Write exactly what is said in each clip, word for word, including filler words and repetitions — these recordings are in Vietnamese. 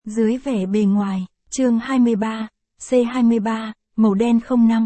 Dưới vẻ bề ngoài, chương hai mươi ba, C hai mươi ba, màu đen không năm.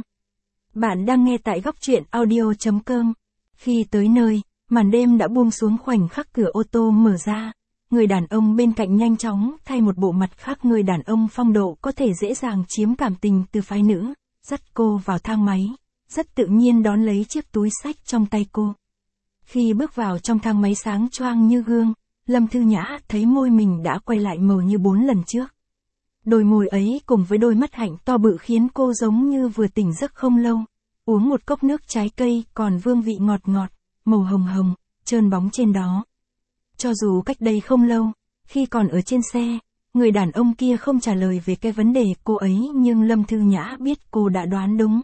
Bạn đang nghe tại góc truyện audio.com. Khi tới nơi, màn đêm đã buông xuống, khoảnh khắc cửa ô tô mở ra. Người đàn ông bên cạnh nhanh chóng thay một bộ mặt khác, người đàn ông phong độ có thể dễ dàng chiếm cảm tình từ phái nữ, dắt cô vào thang máy, rất tự nhiên đón lấy chiếc túi xách trong tay cô. Khi bước vào trong thang máy sáng choang như gương, Lâm Thư Nhã thấy môi mình đã quay lại màu như bốn lần trước. Đôi môi ấy cùng với đôi mắt hạnh to bự khiến cô giống như vừa tỉnh giấc không lâu, uống một cốc nước trái cây còn vương vị ngọt ngọt, màu hồng hồng, trơn bóng trên đó. Cho dù cách đây không lâu, khi còn ở trên xe, người đàn ông kia không trả lời về cái vấn đề cô ấy, nhưng Lâm Thư Nhã biết cô đã đoán đúng.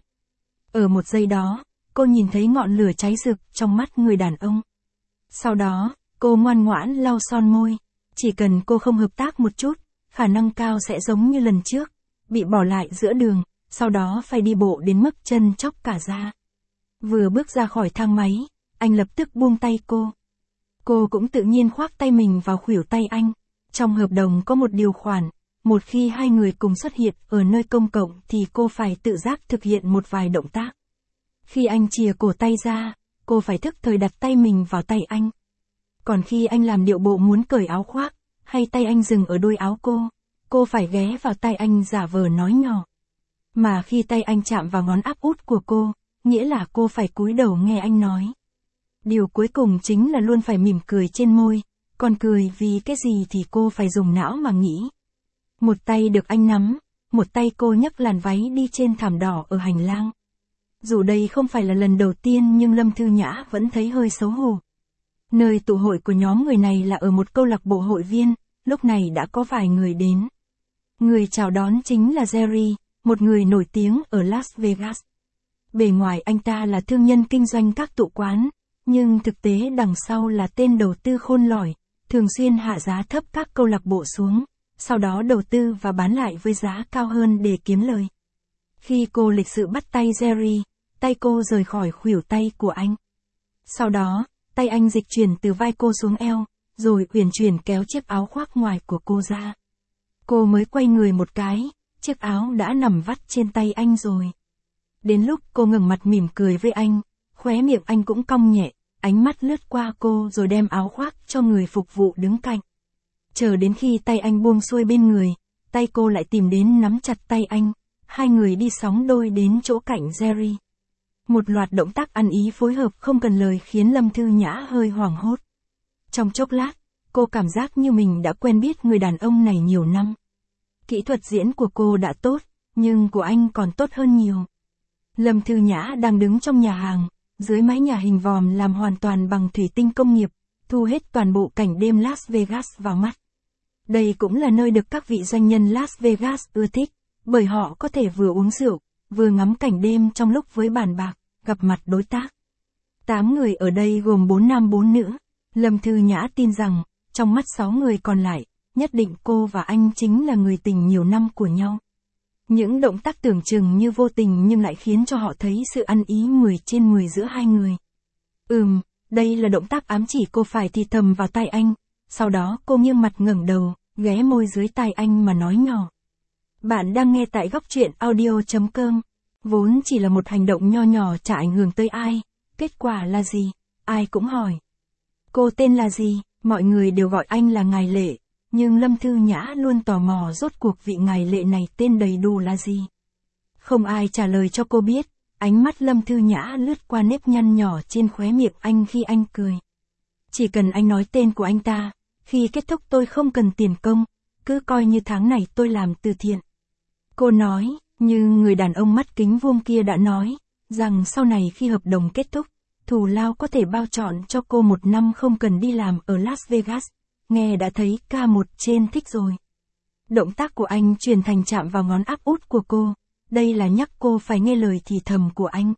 Ở một giây đó, cô nhìn thấy ngọn lửa cháy rực trong mắt người đàn ông. Sau đó, cô ngoan ngoãn lau son môi. Chỉ cần cô không hợp tác một chút, khả năng cao sẽ giống như lần trước, bị bỏ lại giữa đường, sau đó phải đi bộ đến mức chân chóc cả da. Vừa bước ra khỏi thang máy, anh lập tức buông tay cô. Cô cũng tự nhiên khoác tay mình vào khuỷu tay anh. Trong hợp đồng có một điều khoản, một khi hai người cùng xuất hiện ở nơi công cộng thì cô phải tự giác thực hiện một vài động tác. Khi anh chìa cổ tay ra, cô phải thức thời đặt tay mình vào tay anh. Còn khi anh làm điệu bộ muốn cởi áo khoác, hay tay anh dừng ở đôi áo cô, cô phải ghé vào tay anh giả vờ nói nhỏ. Mà khi tay anh chạm vào ngón áp út của cô, nghĩa là cô phải cúi đầu nghe anh nói. Điều cuối cùng chính là luôn phải mỉm cười trên môi, còn cười vì cái gì thì cô phải dùng não mà nghĩ. Một tay được anh nắm, một tay cô nhấc làn váy đi trên thảm đỏ ở hành lang. Dù đây không phải là lần đầu tiên nhưng Lâm Thư Nhã vẫn thấy hơi xấu hổ. Nơi tụ hội của nhóm người này là ở một câu lạc bộ hội viên, lúc này đã có vài người đến. Người chào đón chính là Jerry, một người nổi tiếng ở Las Vegas. Bề ngoài anh ta là thương nhân kinh doanh các tụ quán, nhưng thực tế đằng sau là tên đầu tư khôn lỏi, thường xuyên hạ giá thấp các câu lạc bộ xuống, sau đó đầu tư và bán lại với giá cao hơn để kiếm lời. Khi cô lịch sự bắt tay Jerry, tay cô rời khỏi khuỷu tay của anh. Sau đó, tay anh dịch chuyển từ vai cô xuống eo, rồi uyển chuyển kéo chiếc áo khoác ngoài của cô ra. Cô mới quay người một cái, chiếc áo đã nằm vắt trên tay anh rồi. Đến lúc cô ngẩng mặt mỉm cười với anh, khóe miệng anh cũng cong nhẹ, ánh mắt lướt qua cô rồi đem áo khoác cho người phục vụ đứng cạnh. Chờ đến khi tay anh buông xuôi bên người, tay cô lại tìm đến nắm chặt tay anh, hai người đi sóng đôi đến chỗ cạnh Jerry. Một loạt động tác ăn ý phối hợp không cần lời khiến Lâm Thư Nhã hơi hoảng hốt. Trong chốc lát, cô cảm giác như mình đã quen biết người đàn ông này nhiều năm. Kỹ thuật diễn của cô đã tốt, nhưng của anh còn tốt hơn nhiều. Lâm Thư Nhã đang đứng trong nhà hàng, dưới mái nhà hình vòm làm hoàn toàn bằng thủy tinh công nghiệp, thu hết toàn bộ cảnh đêm Las Vegas vào mắt. Đây cũng là nơi được các vị doanh nhân Las Vegas ưa thích, bởi họ có thể vừa uống rượu, vừa ngắm cảnh đêm trong lúc với bàn bạc, gặp mặt đối tác. Tám người ở đây gồm bốn nam bốn nữ. Lâm Thư Nhã tin rằng, trong mắt sáu người còn lại, nhất định cô và anh chính là người tình nhiều năm của nhau. Những động tác tưởng chừng như vô tình nhưng lại khiến cho họ thấy sự ăn ý mười trên mười giữa hai người. Ừm, đây là động tác ám chỉ cô phải thì thầm vào tai anh, sau đó cô nghiêng mặt ngẩng đầu, ghé môi dưới tai anh mà nói nhỏ. Bạn đang nghe tại góc truyện audio.com. Vốn chỉ là một hành động nho nhỏ chả ảnh hưởng tới ai, kết quả là gì? Ai cũng hỏi. Cô tên là gì? Mọi người đều gọi anh là Ngài Lệ, nhưng Lâm Thư Nhã luôn tò mò rốt cuộc vị Ngài Lệ này tên đầy đủ là gì. Không ai trả lời cho cô biết, ánh mắt Lâm Thư Nhã lướt qua nếp nhăn nhỏ trên khóe miệng anh khi anh cười. Chỉ cần anh nói tên của anh ta, khi kết thúc tôi không cần tiền công, cứ coi như tháng này tôi làm từ thiện. Cô nói, như người đàn ông mắt kính vuông kia đã nói, rằng sau này khi hợp đồng kết thúc, thù lao có thể bao trọn cho cô một năm không cần đi làm ở Las Vegas, nghe đã thấy ca một trên thích rồi. Động tác của anh chuyển thành chạm vào ngón áp út của cô, đây là nhắc cô phải nghe lời thì thầm của anh.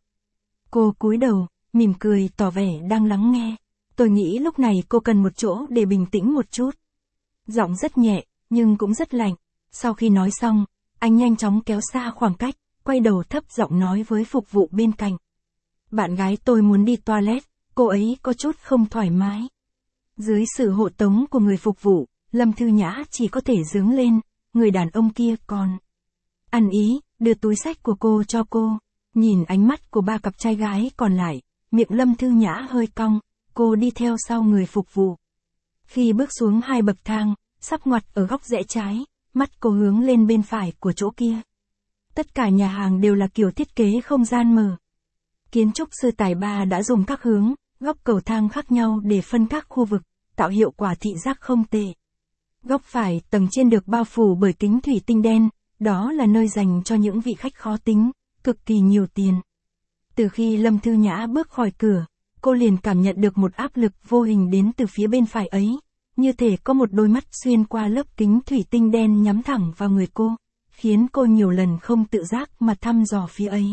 Cô cúi đầu, mỉm cười tỏ vẻ đang lắng nghe. Tôi nghĩ lúc này cô cần một chỗ để bình tĩnh một chút. Giọng rất nhẹ, nhưng cũng rất lạnh. Sau khi nói xong, anh nhanh chóng kéo xa khoảng cách, quay đầu thấp giọng nói với phục vụ bên cạnh. Bạn gái tôi muốn đi toilet, cô ấy có chút không thoải mái. Dưới sự hộ tống của người phục vụ, Lâm Thư Nhã chỉ có thể giướng lên, người đàn ông kia còn ăn ý, đưa túi xách của cô cho cô. Nhìn ánh mắt của ba cặp trai gái còn lại, miệng Lâm Thư Nhã hơi cong, cô đi theo sau người phục vụ. Khi bước xuống hai bậc thang, sắp ngoặt ở góc rẽ trái, mắt cô hướng lên bên phải của chỗ kia. Tất cả nhà hàng đều là kiểu thiết kế không gian mở. Kiến trúc sư tài ba đã dùng các hướng, góc cầu thang khác nhau để phân các khu vực, tạo hiệu quả thị giác không tệ. Góc phải, tầng trên được bao phủ bởi kính thủy tinh đen, đó là nơi dành cho những vị khách khó tính, cực kỳ nhiều tiền. Từ khi Lâm Thư Nhã bước khỏi cửa, cô liền cảm nhận được một áp lực vô hình đến từ phía bên phải ấy, như thể có một đôi mắt xuyên qua lớp kính thủy tinh đen nhắm thẳng vào người cô, khiến cô nhiều lần không tự giác mà thăm dò phía ấy.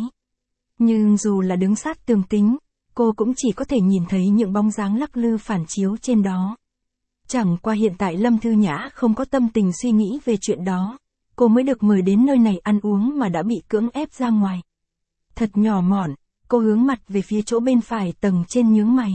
Nhưng dù là đứng sát tường kính, cô cũng chỉ có thể nhìn thấy những bóng dáng lắc lư phản chiếu trên đó. Chẳng qua hiện tại Lâm Thư Nhã không có tâm tình suy nghĩ về chuyện đó, cô mới được mời đến nơi này ăn uống mà đã bị cưỡng ép ra ngoài. Thật nhỏ mọn, cô hướng mặt về phía chỗ bên phải tầng trên nhướng mày.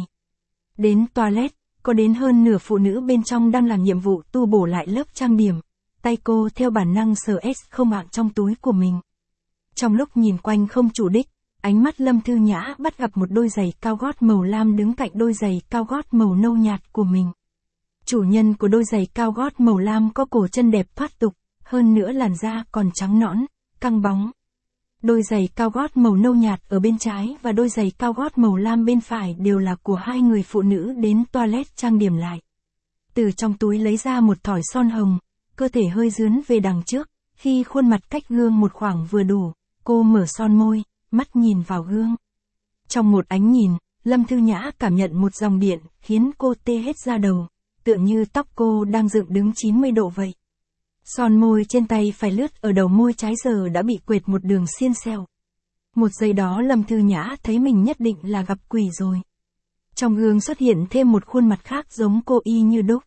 Đến toilet, có đến hơn nửa phụ nữ bên trong đang làm nhiệm vụ tu bổ lại lớp trang điểm. Tay cô theo bản năng sờ S không hạng trong túi của mình. Trong lúc nhìn quanh không chủ đích, ánh mắt Lâm Thư Nhã bắt gặp một đôi giày cao gót màu lam đứng cạnh đôi giày cao gót màu nâu nhạt của mình. Chủ nhân của đôi giày cao gót màu lam có cổ chân đẹp thoát tục, hơn nữa làn da còn trắng nõn, căng bóng. Đôi giày cao gót màu nâu nhạt ở bên trái và đôi giày cao gót màu lam bên phải đều là của hai người phụ nữ đến toilet trang điểm lại. Từ trong túi lấy ra một thỏi son hồng, cơ thể hơi dướn về đằng trước, khi khuôn mặt cách gương một khoảng vừa đủ, cô mở son môi, mắt nhìn vào gương. Trong một ánh nhìn, Lâm Thư Nhã cảm nhận một dòng điện, khiến cô tê hết da đầu, tựa như tóc cô đang dựng đứng chín mươi độ vậy. Son môi trên tay phải lướt ở đầu môi trái giờ đã bị quệt một đường xiên xẹo. Một giây đó Lâm Thư Nhã thấy mình nhất định là gặp quỷ rồi. Trong gương xuất hiện thêm một khuôn mặt khác giống cô y như đúc.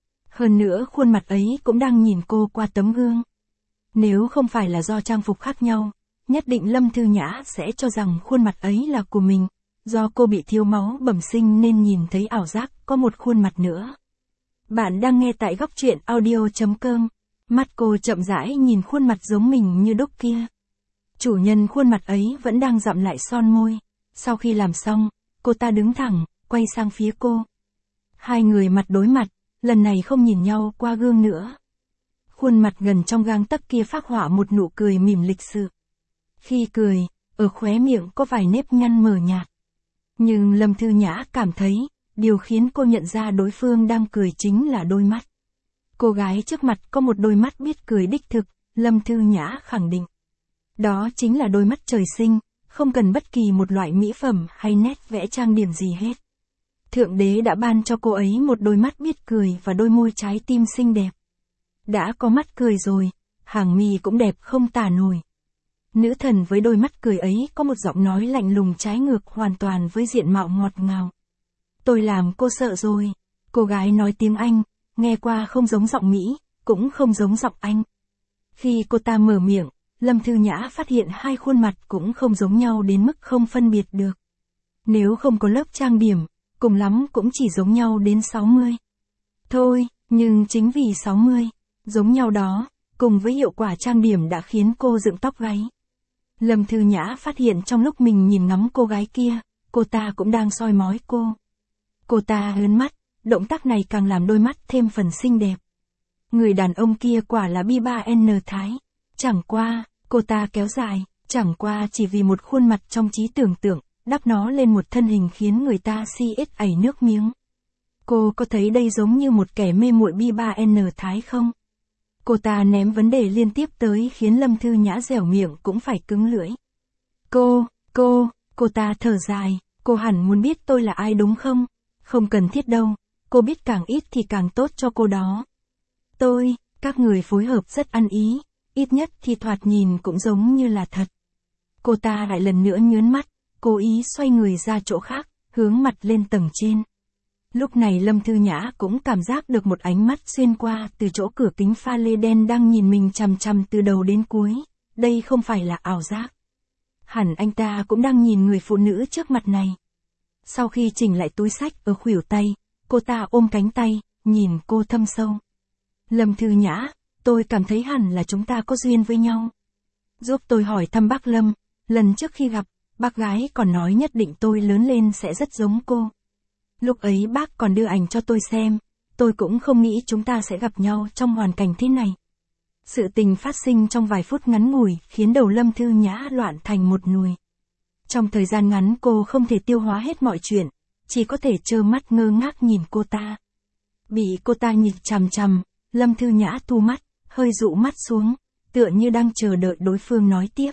Hơn nữa khuôn mặt ấy cũng đang nhìn cô qua tấm gương. Nếu không phải là do trang phục khác nhau, nhất định Lâm Thư Nhã sẽ cho rằng khuôn mặt ấy là của mình. Do cô bị thiếu máu bẩm sinh nên nhìn thấy ảo giác có một khuôn mặt nữa. Bạn đang nghe tại góc truyện audio chấm com. Mắt cô chậm rãi nhìn khuôn mặt giống mình như đúc kia. Chủ nhân khuôn mặt ấy vẫn đang dặm lại son môi. Sau khi làm xong, cô ta đứng thẳng, quay sang phía cô. Hai người mặt đối mặt, lần này không nhìn nhau qua gương nữa. Khuôn mặt gần trong gang tấc kia phác họa một nụ cười mỉm lịch sự. Khi cười, ở khóe miệng có vài nếp nhăn mờ nhạt. Nhưng Lâm Thư Nhã cảm thấy, điều khiến cô nhận ra đối phương đang cười chính là đôi mắt. Cô gái trước mặt có một đôi mắt biết cười đích thực, Lâm Thư Nhã khẳng định. Đó chính là đôi mắt trời sinh, không cần bất kỳ một loại mỹ phẩm hay nét vẽ trang điểm gì hết. Thượng đế đã ban cho cô ấy một đôi mắt biết cười và đôi môi trái tim xinh đẹp. Đã có mắt cười rồi, hàng mi cũng đẹp không tả nổi. Nữ thần với đôi mắt cười ấy có một giọng nói lạnh lùng trái ngược hoàn toàn với diện mạo ngọt ngào. Tôi làm cô sợ rồi. Cô gái nói tiếng Anh, nghe qua không giống giọng Mỹ, cũng không giống giọng Anh. Khi cô ta mở miệng, Lâm Thư Nhã phát hiện hai khuôn mặt cũng không giống nhau đến mức không phân biệt được. Nếu không có lớp trang điểm, cùng lắm cũng chỉ giống nhau đến sáu mươi. Thôi, nhưng chính vì sáu mươi, giống nhau đó, cùng với hiệu quả trang điểm đã khiến cô dựng tóc gáy. Lâm Thư Nhã phát hiện trong lúc mình nhìn ngắm cô gái kia, cô ta cũng đang soi mói cô. Cô ta ươn mắt, động tác này càng làm đôi mắt thêm phần xinh đẹp. Người đàn ông kia quả là bi ba N Thái. Chẳng qua, cô ta kéo dài, chẳng qua chỉ vì một khuôn mặt trong trí tưởng tượng, đắp nó lên một thân hình khiến người ta si ết ảy nước miếng. Cô có thấy đây giống như một kẻ mê muội bi ba N Thái không? Cô ta ném vấn đề liên tiếp tới khiến Lâm Thư Nhã dẻo miệng cũng phải cứng lưỡi. Cô, cô, cô ta thở dài, cô hẳn muốn biết tôi là ai đúng không? Không cần thiết đâu, cô biết càng ít thì càng tốt cho cô đó. Tôi, các người phối hợp rất ăn ý, ít nhất thì thoạt nhìn cũng giống như là thật. Cô ta lại lần nữa nhớn mắt, cố ý xoay người ra chỗ khác, hướng mặt lên tầng trên. Lúc này Lâm Thư Nhã cũng cảm giác được một ánh mắt xuyên qua từ chỗ cửa kính pha lê đen đang nhìn mình chằm chằm từ đầu đến cuối. Đây không phải là ảo giác. Hẳn anh ta cũng đang nhìn người phụ nữ trước mặt này. Sau khi chỉnh lại túi xách ở khuỷu tay, cô ta ôm cánh tay, nhìn cô thâm sâu. Lâm Thư Nhã, tôi cảm thấy hẳn là chúng ta có duyên với nhau. Giúp tôi hỏi thăm bác Lâm, lần trước khi gặp, bác gái còn nói nhất định tôi lớn lên sẽ rất giống cô. Lúc ấy bác còn đưa ảnh cho tôi xem, tôi cũng không nghĩ chúng ta sẽ gặp nhau trong hoàn cảnh thế này. Sự tình phát sinh trong vài phút ngắn ngủi khiến đầu Lâm Thư Nhã loạn thành một nùi. Trong thời gian ngắn cô không thể tiêu hóa hết mọi chuyện, chỉ có thể trơ mắt ngơ ngác nhìn cô ta. Bị cô ta nhìn chằm chằm, Lâm Thư Nhã thu mắt, hơi dụ mắt xuống, tựa như đang chờ đợi đối phương nói tiếp.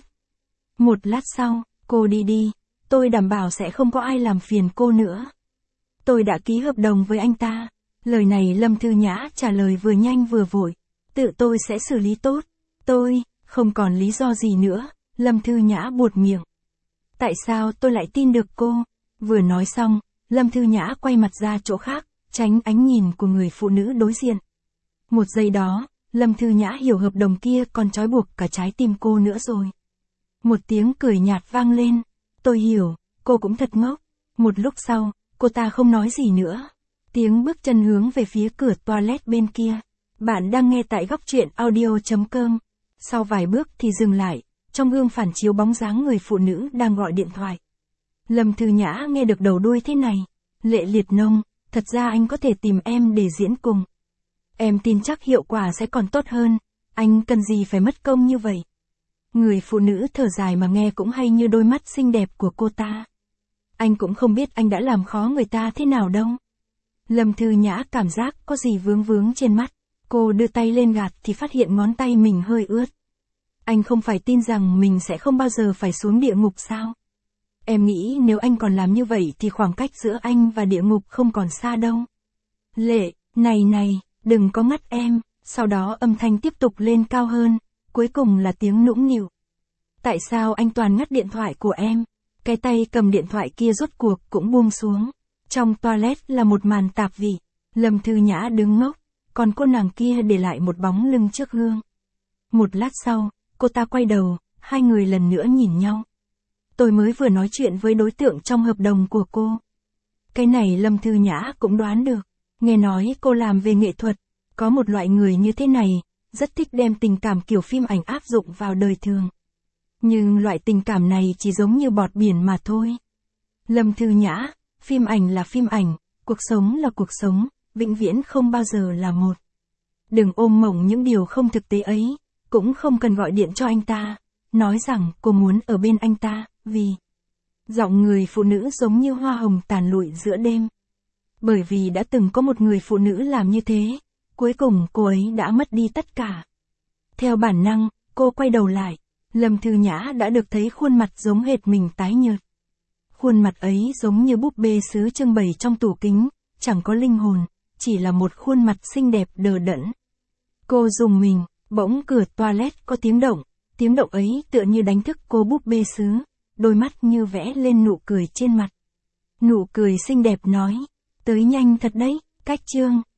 Một lát sau, cô đi đi, tôi đảm bảo sẽ không có ai làm phiền cô nữa. Tôi đã ký hợp đồng với anh ta. Lời này Lâm Thư Nhã trả lời vừa nhanh vừa vội. Tự tôi sẽ xử lý tốt. Tôi, không còn lý do gì nữa. Lâm Thư Nhã buột miệng. Tại sao tôi lại tin được cô? Vừa nói xong, Lâm Thư Nhã quay mặt ra chỗ khác, tránh ánh nhìn của người phụ nữ đối diện. Một giây đó, Lâm Thư Nhã hiểu hợp đồng kia còn trói buộc cả trái tim cô nữa rồi. Một tiếng cười nhạt vang lên. Tôi hiểu, cô cũng thật ngốc. Một lúc sau, cô ta không nói gì nữa. Tiếng bước chân hướng về phía cửa toilet bên kia. Bạn đang nghe tại góc truyện audio chấm com. Sau vài bước thì dừng lại, trong gương phản chiếu bóng dáng người phụ nữ đang gọi điện thoại. Lâm Thư Nhã nghe được đầu đuôi thế này. Lệ Liệt Nông, thật ra anh có thể tìm em để diễn cùng. Em tin chắc hiệu quả sẽ còn tốt hơn, anh cần gì phải mất công như vậy. Người phụ nữ thở dài mà nghe cũng hay như đôi mắt xinh đẹp của cô ta. Anh cũng không biết anh đã làm khó người ta thế nào đâu. Lâm Thư Nhã cảm giác có gì vướng vướng trên mắt. Cô đưa tay lên gạt thì phát hiện ngón tay mình hơi ướt. Anh không phải tin rằng mình sẽ không bao giờ phải xuống địa ngục sao? Em nghĩ nếu anh còn làm như vậy thì khoảng cách giữa anh và địa ngục không còn xa đâu. Lệ, này này, đừng có ngắt em. Sau đó âm thanh tiếp tục lên cao hơn, cuối cùng là tiếng nũng nịu. Tại sao anh toàn ngắt điện thoại của em? Cái tay cầm điện thoại kia rốt cuộc cũng buông xuống. Trong toilet là một màn tạp vị. Lâm Thư Nhã đứng ngốc, còn cô nàng kia để lại một bóng lưng trước gương. Một lát sau, cô ta quay đầu, hai người lần nữa nhìn nhau. Tôi mới vừa nói chuyện với đối tượng trong hợp đồng của cô. Cái này Lâm Thư Nhã cũng đoán được. Nghe nói cô làm về nghệ thuật. Có một loại người như thế này, rất thích đem tình cảm kiểu phim ảnh áp dụng vào đời thường. Nhưng loại tình cảm này chỉ giống như bọt biển mà thôi. Lâm Thư Nhã, phim ảnh là phim ảnh, cuộc sống là cuộc sống, vĩnh viễn không bao giờ là một. Đừng ôm mộng những điều không thực tế ấy, cũng không cần gọi điện cho anh ta, nói rằng cô muốn ở bên anh ta, vì... Giọng người phụ nữ giống như hoa hồng tàn lụi giữa đêm. Bởi vì đã từng có một người phụ nữ làm như thế, cuối cùng cô ấy đã mất đi tất cả. Theo bản năng, cô quay đầu lại, Lâm Thư Nhã đã được thấy khuôn mặt giống hệt mình tái nhợt. Khuôn mặt ấy giống như búp bê sứ trưng bày trong tủ kính, chẳng có linh hồn, chỉ là một khuôn mặt xinh đẹp đờ đẫn. Cô rùng mình, bỗng cửa toilet có tiếng động, tiếng động ấy tựa như đánh thức cô búp bê sứ, đôi mắt như vẽ lên nụ cười trên mặt. Nụ cười xinh đẹp nói, tới nhanh thật đấy, cách chương.